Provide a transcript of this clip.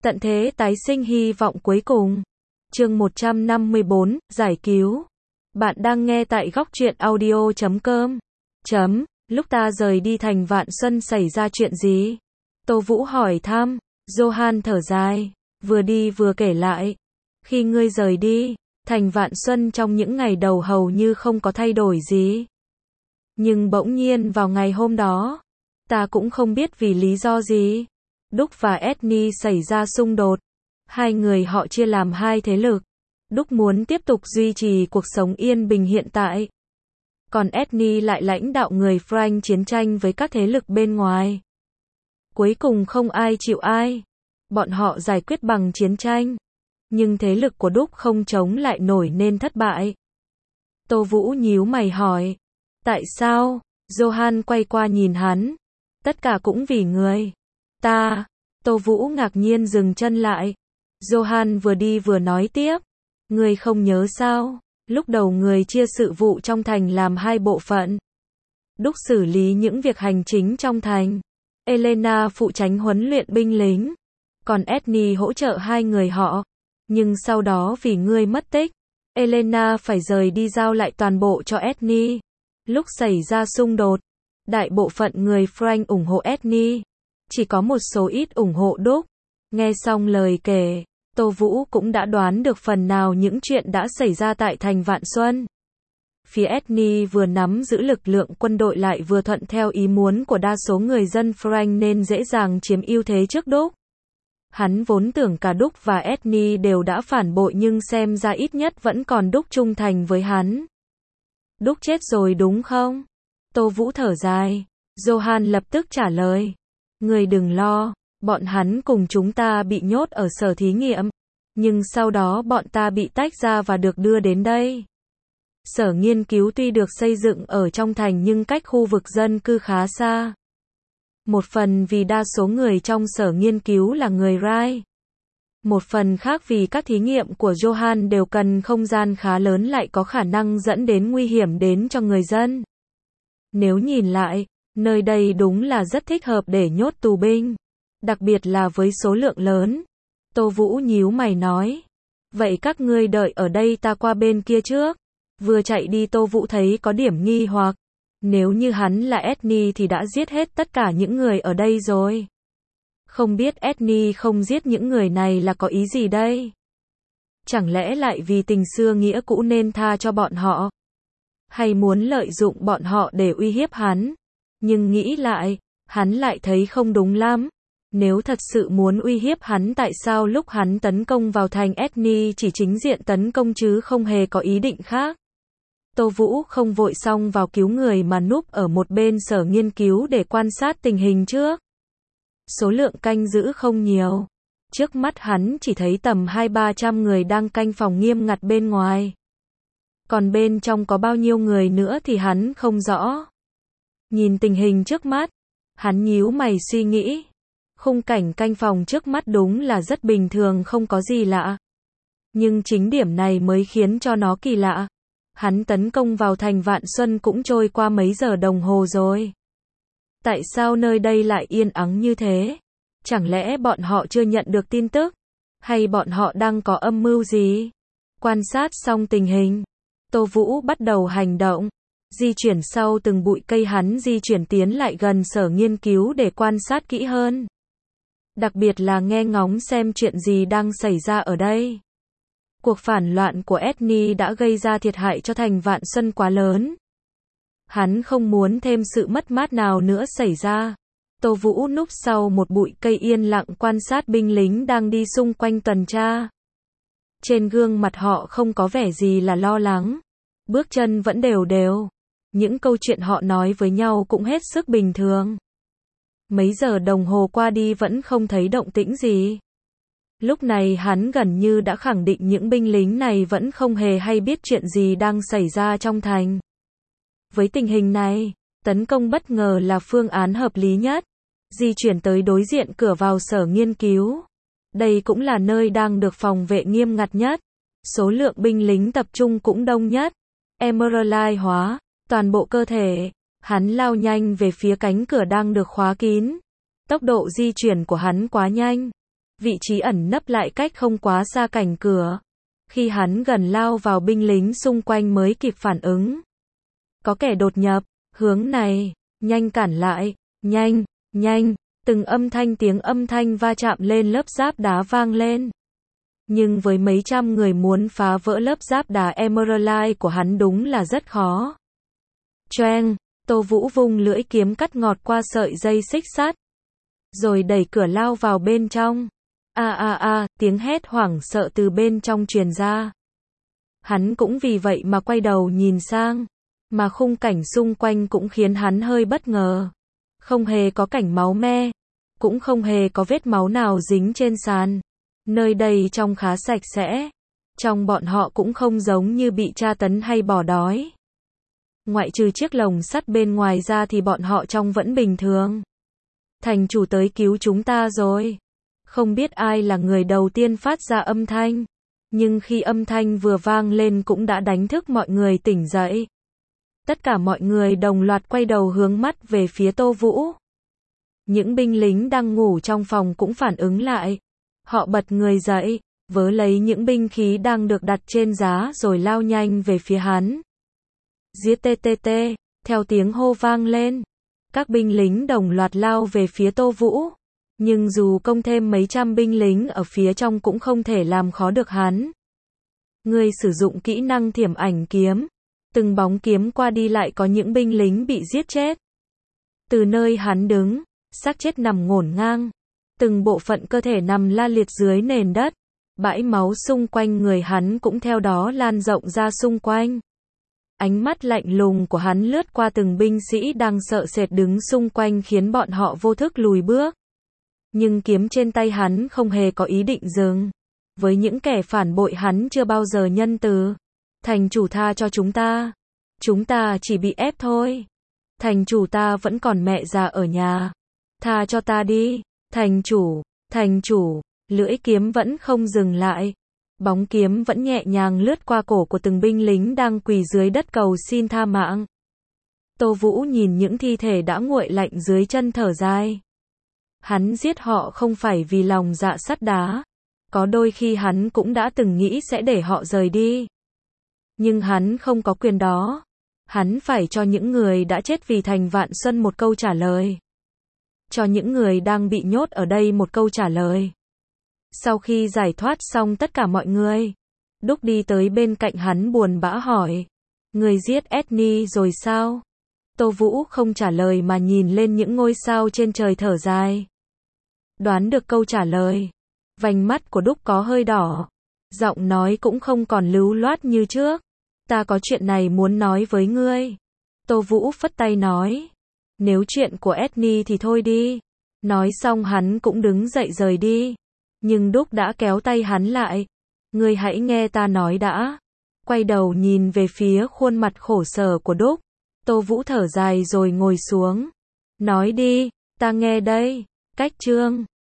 Tận thế tái sinh hy vọng cuối cùng. Chương 154, giải cứu. Bạn đang nghe tại góc truyện audio.com. Lúc ta rời đi thành Vạn Xuân xảy ra chuyện gì? Tô Vũ hỏi thăm. Johan thở dài, vừa đi vừa kể lại. Khi ngươi rời đi, thành Vạn Xuân trong những ngày đầu hầu như không có thay đổi gì. Nhưng bỗng nhiên vào ngày hôm đó, ta cũng không biết vì lý do gì, Đúc và Edney xảy ra xung đột. Hai người họ chia làm hai thế lực. Đúc muốn tiếp tục duy trì cuộc sống yên bình hiện tại. Còn Edney lại lãnh đạo người Frank chiến tranh với các thế lực bên ngoài. Cuối cùng không ai chịu ai. Bọn họ giải quyết bằng chiến tranh. Nhưng thế lực của Đúc không chống lại nổi nên thất bại. Tô Vũ nhíu mày hỏi. Tại sao? Johan quay qua nhìn hắn. Tất cả cũng vì người. Ta. Tô Vũ ngạc nhiên dừng chân lại. Johan vừa đi vừa nói tiếp. Người không nhớ sao? Lúc đầu người chia sự vụ trong thành làm hai bộ phận. Đúc xử lý những việc hành chính trong thành. Elena phụ trách huấn luyện binh lính. Còn Edney hỗ trợ hai người họ. Nhưng sau đó vì ngươi mất tích, Elena phải rời đi giao lại toàn bộ cho Edney. Lúc xảy ra xung đột, đại bộ phận người Frank ủng hộ Edney. Chỉ có một số ít ủng hộ Đúc. Nghe xong lời kể, Tô Vũ cũng đã đoán được phần nào những chuyện đã xảy ra tại thành Vạn Xuân. Phía Edney vừa nắm giữ lực lượng quân đội lại vừa thuận theo ý muốn của đa số người dân Frank nên dễ dàng chiếm ưu thế trước Đúc. Hắn vốn tưởng cả Đúc và Edney đều đã phản bội nhưng xem ra ít nhất vẫn còn Đúc trung thành với hắn. Đúc chết rồi đúng không? Tô Vũ thở dài. Johan lập tức trả lời. Người đừng lo, bọn hắn cùng chúng ta bị nhốt ở sở thí nghiệm. Nhưng sau đó bọn ta bị tách ra và được đưa đến đây. Sở nghiên cứu tuy được xây dựng ở trong thành nhưng cách khu vực dân cư khá xa. Một phần vì đa số người trong sở nghiên cứu là người Rai. Một phần khác vì các thí nghiệm của Johan đều cần không gian khá lớn lại có khả năng dẫn đến nguy hiểm đến cho người dân. Nếu nhìn lại, nơi đây đúng là rất thích hợp để nhốt tù binh. Đặc biệt là với số lượng lớn. Tô Vũ nhíu mày nói. Vậy các ngươi đợi ở đây ta qua bên kia trước. Vừa chạy đi Tô Vũ thấy có điểm nghi hoặc. Nếu như hắn là Edney thì đã giết hết tất cả những người ở đây rồi. Không biết Edney không giết những người này là có ý gì đây? Chẳng lẽ lại vì tình xưa nghĩa cũ nên tha cho bọn họ? Hay muốn lợi dụng bọn họ để uy hiếp hắn? Nhưng nghĩ lại, hắn lại thấy không đúng lắm. Nếu thật sự muốn uy hiếp hắn tại sao lúc hắn tấn công vào thành Edney chỉ chính diện tấn công chứ không hề có ý định khác? Tô Vũ không vội xông vào cứu người mà núp ở một bên sở nghiên cứu để quan sát tình hình trước. Số lượng canh giữ không nhiều. Trước mắt hắn chỉ thấy tầm 200-300 người đang canh phòng nghiêm ngặt bên ngoài. Còn bên trong có bao nhiêu người nữa thì hắn không rõ. Nhìn tình hình trước mắt, hắn nhíu mày suy nghĩ. Khung cảnh canh phòng trước mắt đúng là rất bình thường không có gì lạ. Nhưng chính điểm này mới khiến cho nó kỳ lạ. Hắn tấn công vào thành Vạn Xuân cũng trôi qua mấy giờ đồng hồ rồi. Tại sao nơi đây lại yên ắng như thế? Chẳng lẽ bọn họ chưa nhận được tin tức? Hay bọn họ đang có âm mưu gì? Quan sát xong tình hình, Tô Vũ bắt đầu hành động. Di chuyển sau từng bụi cây hắn di chuyển tiến lại gần sở nghiên cứu để quan sát kỹ hơn. Đặc biệt là nghe ngóng xem chuyện gì đang xảy ra ở đây. Cuộc phản loạn của Edney đã gây ra thiệt hại cho thành Vạn Xuân quá lớn. Hắn không muốn thêm sự mất mát nào nữa xảy ra. Tô Vũ núp sau một bụi cây yên lặng quan sát binh lính đang đi xung quanh tuần tra. Trên gương mặt họ không có vẻ gì là lo lắng. Bước chân vẫn đều đều. Những câu chuyện họ nói với nhau cũng hết sức bình thường. Mấy giờ đồng hồ qua đi vẫn không thấy động tĩnh gì. Lúc này hắn gần như đã khẳng định những binh lính này vẫn không hề hay biết chuyện gì đang xảy ra trong thành. Với tình hình này, tấn công bất ngờ là phương án hợp lý nhất. Di chuyển tới đối diện cửa vào sở nghiên cứu. Đây cũng là nơi đang được phòng vệ nghiêm ngặt nhất. Số lượng binh lính tập trung cũng đông nhất. Emerald hóa, toàn bộ cơ thể. Hắn lao nhanh về phía cánh cửa đang được khóa kín. Tốc độ di chuyển của hắn quá nhanh. vị trí ẩn nấp lại cách không quá xa cảnh cửa. Khi hắn gần lao vào, binh lính xung quanh mới kịp phản ứng. Có kẻ đột nhập, hướng này, nhanh cản lại, nhanh, nhanh, từng tiếng âm thanh va chạm lên lớp giáp đá vang lên. Nhưng với mấy trăm người muốn phá vỡ lớp giáp đá Emerald của hắn đúng là rất khó. Choeng, Tô Vũ vung lưỡi kiếm cắt ngọt qua sợi dây xích sắt, rồi đẩy cửa lao vào bên trong. Tiếng hét hoảng sợ từ bên trong truyền ra. Hắn cũng vì vậy mà quay đầu nhìn sang, mà khung cảnh xung quanh cũng khiến hắn hơi bất ngờ. Không hề có cảnh máu me, cũng không hề có vết máu nào dính trên sàn. Nơi đây trông khá sạch sẽ. Trong bọn họ cũng không giống như bị tra tấn hay bỏ đói. Ngoại trừ chiếc lồng sắt bên ngoài ra thì bọn họ trông vẫn bình thường. Thành chủ tới cứu chúng ta rồi. Không biết ai là người đầu tiên phát ra âm thanh, nhưng khi âm thanh vừa vang lên cũng đã đánh thức mọi người tỉnh dậy. Tất cả mọi người đồng loạt quay đầu hướng mắt về phía Tô Vũ. Những binh lính đang ngủ trong phòng cũng phản ứng lại. Họ bật người dậy, vớ lấy những binh khí đang được đặt trên giá rồi lao nhanh về phía hắn. Giết TTT, theo tiếng hô vang lên. Các binh lính đồng loạt lao về phía Tô Vũ. Nhưng dù công thêm mấy trăm binh lính ở phía trong cũng không thể làm khó được hắn. Người sử dụng kỹ năng thiểm ảnh kiếm. Từng bóng kiếm qua đi lại có những binh lính bị giết chết. Từ nơi hắn đứng, xác chết nằm ngổn ngang. Từng bộ phận cơ thể nằm la liệt dưới nền đất. Bãi máu xung quanh người hắn cũng theo đó lan rộng ra xung quanh. Ánh mắt lạnh lùng của hắn lướt qua từng binh sĩ đang sợ sệt đứng xung quanh khiến bọn họ vô thức lùi bước. Nhưng kiếm trên tay hắn không hề có ý định dừng. Với những kẻ phản bội hắn chưa bao giờ nhân từ. Thành chủ tha cho chúng ta. Chúng ta chỉ bị ép thôi. Thành chủ ta vẫn còn mẹ già ở nhà. Tha cho ta đi. Thành chủ, lưỡi kiếm vẫn không dừng lại. Bóng kiếm vẫn nhẹ nhàng lướt qua cổ của từng binh lính đang quỳ dưới đất cầu xin tha mạng. Tô Vũ nhìn những thi thể đã nguội lạnh dưới chân thở dài. Hắn giết họ không phải vì lòng dạ sắt đá. Có đôi khi hắn cũng đã từng nghĩ sẽ để họ rời đi. Nhưng hắn không có quyền đó. Hắn phải cho những người đã chết vì thành Vạn Xuân một câu trả lời. Cho những người đang bị nhốt ở đây một câu trả lời. Sau khi giải thoát xong tất cả mọi người, Đúc đi tới bên cạnh hắn buồn bã hỏi. Người giết Edney rồi sao? Tô Vũ không trả lời mà nhìn lên những ngôi sao trên trời thở dài. Đoán được câu trả lời. Vành mắt của Đúc có hơi đỏ. Giọng nói cũng không còn lưu loát như trước. Ta có chuyện này muốn nói với ngươi. Tô Vũ phất tay nói. Nếu chuyện của Edney thì thôi đi. Nói xong hắn cũng đứng dậy rời đi. Nhưng Đúc đã kéo tay hắn lại. Ngươi hãy nghe ta nói đã. Quay đầu nhìn về phía khuôn mặt khổ sở của Đúc. Tô Vũ thở dài rồi ngồi xuống. Nói đi, ta nghe đây. Cách chương